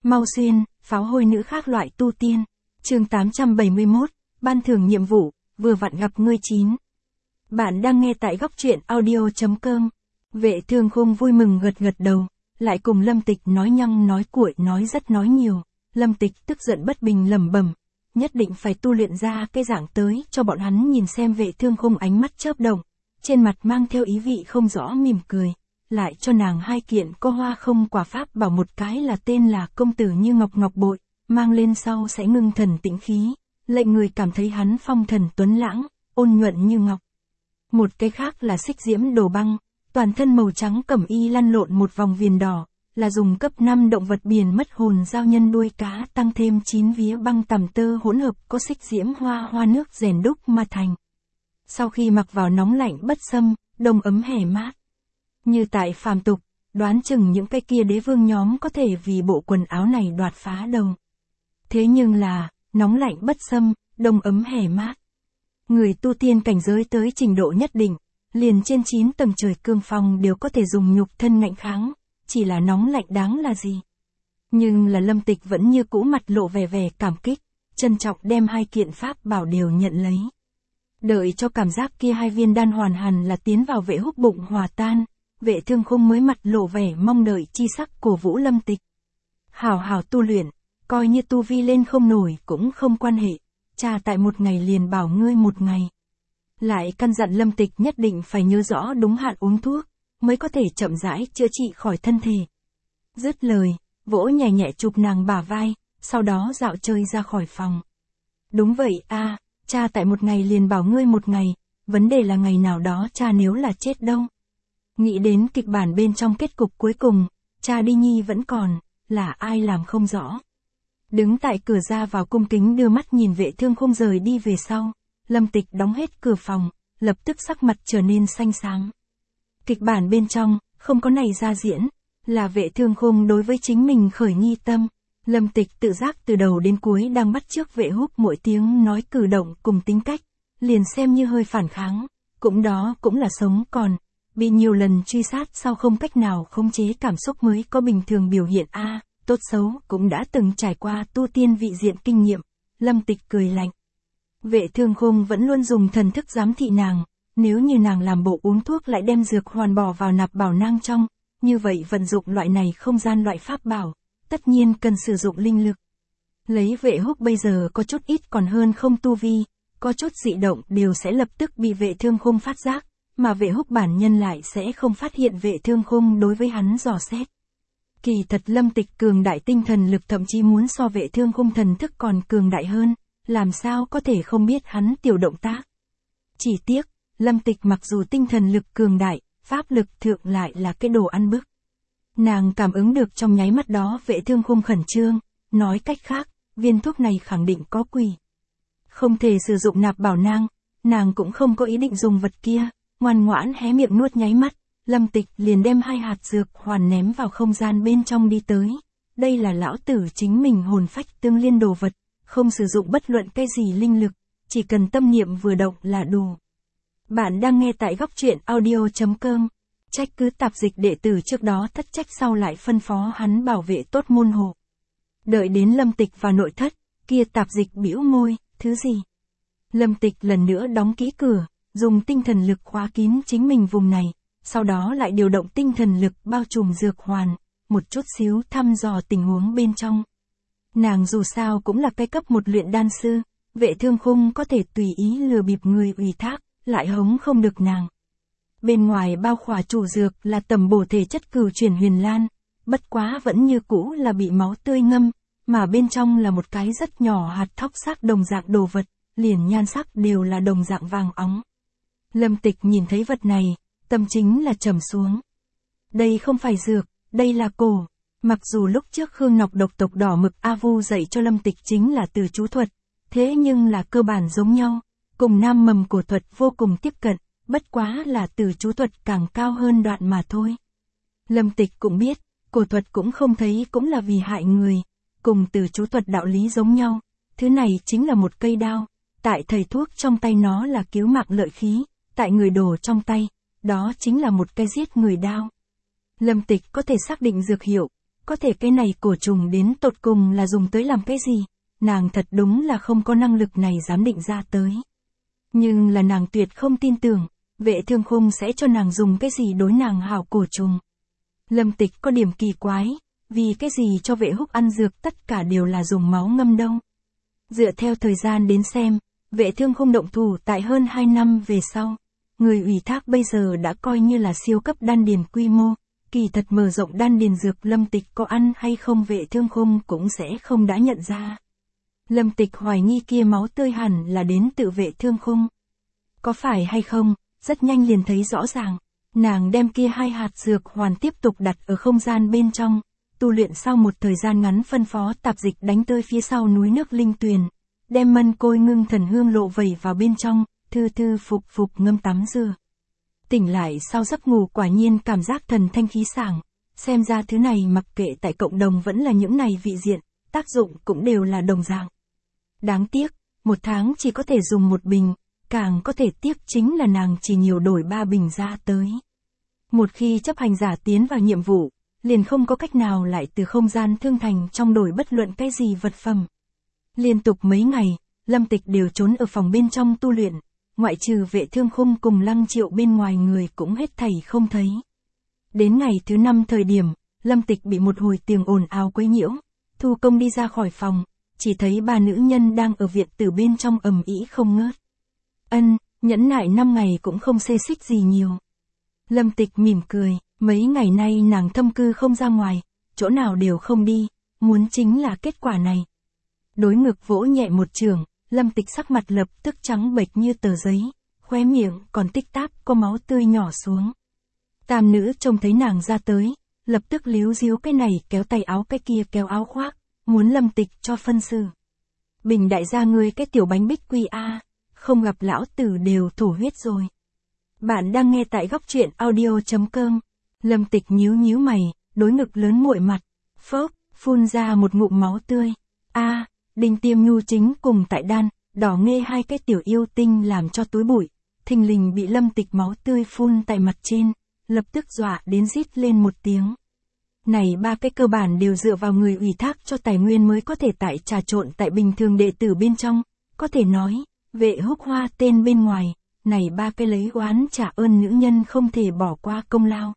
Mau Xuyên, pháo hôi nữ khác loại tu tiên. Chương 871, ban thưởng nhiệm vụ, vừa vặn gặp ngươi 9. Bạn đang nghe tại góc truyện audio.com. Vệ Thương Khung vui mừng gật gật đầu, lại cùng Lâm Tịch nói nhăng nói cuội nói rất nói nhiều. Lâm Tịch tức giận bất bình lẩm bẩm, nhất định phải tu luyện ra cái dạng tới cho bọn hắn nhìn xem. Vệ Thương Khung ánh mắt chớp động, trên mặt mang theo ý vị không rõ mỉm cười, lại cho nàng 2 kiện có hoa không quả pháp bảo, một cái là tên là công tử như ngọc ngọc bội, mang lên sau sẽ ngưng thần tĩnh khí, lệnh người cảm thấy hắn phong thần tuấn lãng, ôn nhuận như ngọc. Một cái khác là xích diễm đồ băng, toàn thân màu trắng cẩm y lăn lộn một vòng viền đỏ, là dùng cấp 5 động vật biển mất hồn giao nhân đuôi cá tăng thêm 9 vía băng tằm tơ hỗn hợp có xích diễm hoa nước rèn đúc mà thành. Sau khi mặc vào nóng lạnh bất xâm, đông ấm hè mát. Như tại phàm tục, đoán chừng những cái kia đế vương nhóm có thể vì bộ quần áo này đoạt phá đầu. Thế nhưng là, nóng lạnh bất xâm, đông ấm hè mát. Người tu tiên cảnh giới tới trình độ nhất định, liền trên 9 tầng trời cương phong đều có thể dùng nhục thân ngạnh kháng, chỉ là nóng lạnh đáng là gì. Nhưng là Lâm Tịch vẫn như cũ mặt lộ vẻ cảm kích, trân trọng đem 2 kiện pháp bảo đều nhận lấy. Đợi cho cảm giác kia 2 viên đan hoàn hẳn là tiến vào Vệ Húc bụng hòa tan, Vệ Thương Khung mới mặt lộ vẻ mong đợi chi sắc cổ vũ Lâm Tịch. Hảo tu luyện, coi như tu vi lên không nổi cũng không quan hệ, cha tại một ngày liền bảo ngươi một ngày. Lại căn dặn Lâm Tịch nhất định phải nhớ rõ đúng hạn uống thuốc, mới có thể chậm rãi chữa trị khỏi thân thể. Dứt lời, vỗ nhẹ nhẹ chụp nàng bả vai, sau đó dạo chơi ra khỏi phòng. Đúng vậy a, cha tại một ngày liền bảo ngươi một ngày, vấn đề là ngày nào đó cha nếu là chết đâu. Nghĩ đến kịch bản bên trong kết cục cuối cùng, cha đi nhi vẫn còn, là ai làm không rõ. Đứng tại cửa ra vào cung kính đưa mắt nhìn Vệ Thương Khung rời đi về sau, Lâm Tịch đóng hết cửa phòng, lập tức sắc mặt trở nên xanh xám. Kịch bản bên trong, không có này ra diễn, là Vệ Thương Khung đối với chính mình khởi nghi tâm. Lâm Tịch tự giác từ đầu đến cuối đang bắt chước Vệ Húc mỗi tiếng nói cử động cùng tính cách, liền xem như hơi phản kháng, đó cũng là sống còn, bị nhiều lần truy sát sau không cách nào khống chế cảm xúc mới có bình thường biểu hiện a, tốt xấu cũng đã từng trải qua tu tiên vị diện kinh nghiệm. Lâm Tịch cười lạnh. Vệ Thương Khung vẫn luôn dùng thần thức giám thị nàng, nếu như nàng làm bộ uống thuốc lại đem dược hoàn bỏ vào nạp bảo nang trong, như vậy vận dụng loại này không gian loại pháp bảo, tất nhiên cần sử dụng linh lực. Lấy Vệ Húc bây giờ có chút ít còn hơn không tu vi, có chút dị động đều sẽ lập tức bị Vệ Thương Khung phát giác, mà Vệ Húc bản nhân lại sẽ không phát hiện Vệ Thương Khung đối với hắn dò xét. Kỳ thật Lâm Tịch cường đại tinh thần lực thậm chí muốn so Vệ Thương Khung thần thức còn cường đại hơn, làm sao có thể không biết hắn tiểu động tác. Chỉ tiếc, Lâm Tịch mặc dù tinh thần lực cường đại, pháp lực thượng lại là cái đồ ăn bức. Nàng cảm ứng được trong nháy mắt đó Vệ Thương Khung khẩn trương, nói cách khác, viên thuốc này khẳng định có quỷ. Không thể sử dụng nạp bảo nang, nàng cũng không có ý định dùng vật kia, ngoan ngoãn hé miệng nuốt nháy mắt, Lâm Tịch liền đem 2 hạt dược hoàn ném vào không gian bên trong đi tới. Đây là lão tử chính mình hồn phách tương liên đồ vật, không sử dụng bất luận cái gì linh lực, chỉ cần tâm niệm vừa động là đủ. Bạn đang nghe tại góc truyện audio.com. Trách cứ tạp dịch đệ tử trước đó thất trách sau lại phân phó hắn bảo vệ tốt môn hộ. Đợi đến Lâm Tịch vào nội thất, kia tạp dịch bĩu môi, thứ gì? Lâm Tịch lần nữa đóng kỹ cửa, dùng tinh thần lực khóa kín chính mình vùng này, sau đó lại điều động tinh thần lực bao trùm dược hoàn, một chút xíu thăm dò tình huống bên trong. Nàng dù sao cũng là cái cấp 1 luyện đan sư, Vệ Thương Khung có thể tùy ý lừa bịp người ủy thác, lại hống không được nàng. Bên ngoài bao khỏa chủ dược là tầm bổ thể chất cửu chuyển huyền lan, bất quá vẫn như cũ là bị máu tươi ngâm, mà bên trong là một cái rất nhỏ hạt thóc sắc đồng dạng đồ vật, liền nhan sắc đều là đồng dạng vàng óng. Lâm Tịch nhìn thấy vật này, tâm chính là trầm xuống. Đây không phải dược, đây là cổ. Mặc dù lúc trước Khương Ngọc độc tộc đỏ mực A Vu dạy cho Lâm Tịch chính là từ chú thuật, thế nhưng là cơ bản giống nhau, cùng nam mầm cổ thuật vô cùng tiếp cận, bất quá là từ chú thuật càng cao hơn đoạn mà thôi. Lâm Tịch cũng biết, cổ thuật cũng không thấy cũng là vì hại người, cùng từ chú thuật đạo lý giống nhau, thứ này chính là một cây đao, tại thầy thuốc trong tay nó là cứu mạng lợi khí, tại người đồ trong tay, đó chính là một cây giết người đao. Lâm Tịch có thể xác định dược hiệu, Có thể cái này cổ trùng đến tột cùng là dùng tới làm cái gì, nàng thật đúng là không có năng lực này dám định ra tới. Nhưng là nàng tuyệt không tin tưởng, Vệ Thương Khung sẽ cho nàng dùng cái gì đối nàng hảo cổ trùng. Lâm Tịch có điểm kỳ quái, vì cái gì cho Vệ Húc ăn dược tất cả đều là dùng máu ngâm đâu. Dựa theo thời gian đến xem, Vệ Thương Khung động thủ tại hơn 2 năm về sau. Người ủy thác bây giờ đã coi như là siêu cấp đan điền quy mô, kỳ thật mở rộng đan điền dược Lâm Tịch có ăn hay không Vệ Thương Khung cũng sẽ không đã nhận ra. Lâm Tịch hoài nghi kia máu tươi hẳn là đến từ Vệ Thương Khung. Có phải hay không, rất nhanh liền thấy rõ ràng. Nàng đem kia 2 hạt dược hoàn tiếp tục đặt ở không gian bên trong, tu luyện sau một thời gian ngắn phân phó tạp dịch đánh tơi phía sau núi nước linh tuyền, đem mân côi ngưng thần hương lộ vẩy vào bên trong, thư thư phục phục ngâm tắm rửa. Tỉnh lại sau giấc ngủ quả nhiên cảm giác thần thanh khí sảng, xem ra thứ này mặc kệ tại cộng đồng vẫn là những này vị diện, tác dụng cũng đều là đồng dạng. Đáng tiếc, 1 tháng chỉ có thể dùng 1 bình, càng có thể tiếc chính là nàng chỉ nhiều đổi 3 bình ra tới. Một khi chấp hành giả tiến vào nhiệm vụ, liền không có cách nào lại từ không gian thương thành trong đổi bất luận cái gì vật phẩm. Liên tục mấy ngày, Lâm Tịch đều trốn ở phòng bên trong tu luyện, ngoại trừ Vệ Thương Khung cùng Lăng Triệu bên ngoài người cũng hết thảy không thấy. Đến ngày thứ 5 thời điểm, Lâm Tịch bị một hồi tiếng ồn ào quấy nhiễu, thu công đi ra khỏi phòng, chỉ thấy 3 nữ nhân đang ở viện tử bên trong ầm ĩ không ngớt. Nhẫn nại 5 ngày cũng không xê xích gì nhiều. Lâm Tịch mỉm cười, mấy ngày nay nàng thâm cư không ra ngoài, chỗ nào đều không đi, muốn chính là kết quả này. Đối ngực vỗ nhẹ một chưởng, Lâm Tịch sắc mặt lập tức trắng bệch như tờ giấy, khóe miệng còn tích táp có máu tươi nhỏ xuống. Tam nữ trông thấy nàng ra tới, lập tức líu díu cái này kéo tay áo cái kia kéo áo khoác, muốn Lâm Tịch cho phân xử. Bình đại gia ngươi cái tiểu bánh bích quy a, không gặp lão tử đều thổ huyết rồi. Bạn đang nghe tại góc truyện audio.com. Lâm Tịch nhíu nhíu mày, đối ngực lớn muội mặt, phốc, phun ra một ngụm máu tươi. Đinh Tiêm Nhu chính cùng tại đan, đỏ nghê 2 cái tiểu yêu tinh làm cho túi bụi, thình lình bị Lâm Tịch máu tươi phun tại mặt trên, lập tức dọa đến rít lên một tiếng. Này 3 cái cơ bản đều dựa vào người ủy thác cho tài nguyên mới có thể tại trà trộn tại bình thường đệ tử bên trong, có thể nói, Vệ Húc Hoa tên bên ngoài, này 3 cái lấy oán trả ơn nữ nhân không thể bỏ qua công lao.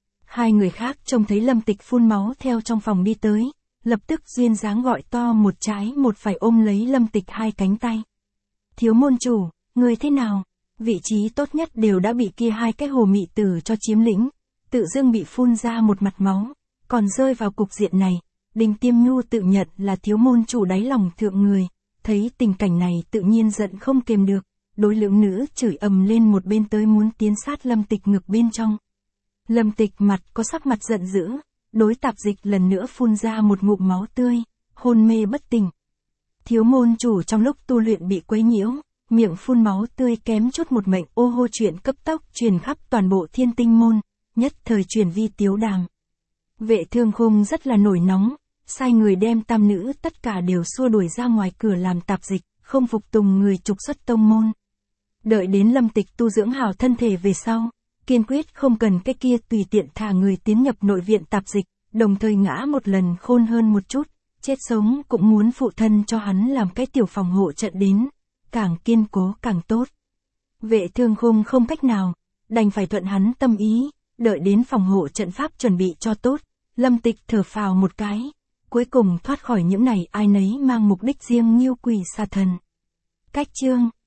2 người khác trông thấy Lâm Tịch phun máu theo trong phòng đi tới, lập tức duyên dáng gọi to một trái một phải ôm lấy Lâm Tịch 2 cánh tay. Thiếu môn chủ, người thế nào? Vị trí tốt nhất đều đã bị kia 2 cái hồ mị tử cho chiếm lĩnh, tự dưng bị phun ra một mặt máu, còn rơi vào cục diện này. Đinh Tiêm Nhu tự nhận là thiếu môn chủ đáy lòng thượng người, thấy tình cảnh này tự nhiên giận không kiềm được, đối lưỡng nữ chửi ầm lên một bên tới muốn tiến sát Lâm Tịch ngực bên trong. Lâm Tịch mặt có sắc mặt giận dữ, đối tạp dịch lần nữa phun ra một ngụm máu tươi, hôn mê bất tỉnh. Thiếu môn chủ trong lúc tu luyện bị quấy nhiễu, miệng phun máu tươi kém chút một mệnh ô hô chuyện cấp tốc truyền khắp toàn bộ Thiên Tinh môn, nhất thời truyền vi tiếu đàm. Vệ Thương Khung rất là nổi nóng, sai người đem tam nữ tất cả đều xua đuổi ra ngoài cửa làm tạp dịch, không phục tùng người trục xuất tông môn. Đợi đến Lâm Tịch tu dưỡng hảo thân thể về sau, kiên quyết không cần cái kia tùy tiện thả người tiến nhập nội viện tạp dịch, đồng thời ngã một lần khôn hơn một chút, chết sống cũng muốn phụ thân cho hắn làm cái tiểu phòng hộ trận đến, càng kiên cố càng tốt. Vệ Thương Khung không cách nào, đành phải thuận hắn tâm ý, đợi đến phòng hộ trận pháp chuẩn bị cho tốt, Lâm Tịch thở phào một cái, cuối cùng thoát khỏi những này ai nấy mang mục đích riêng nhiêu quỷ xa thần. Cách chương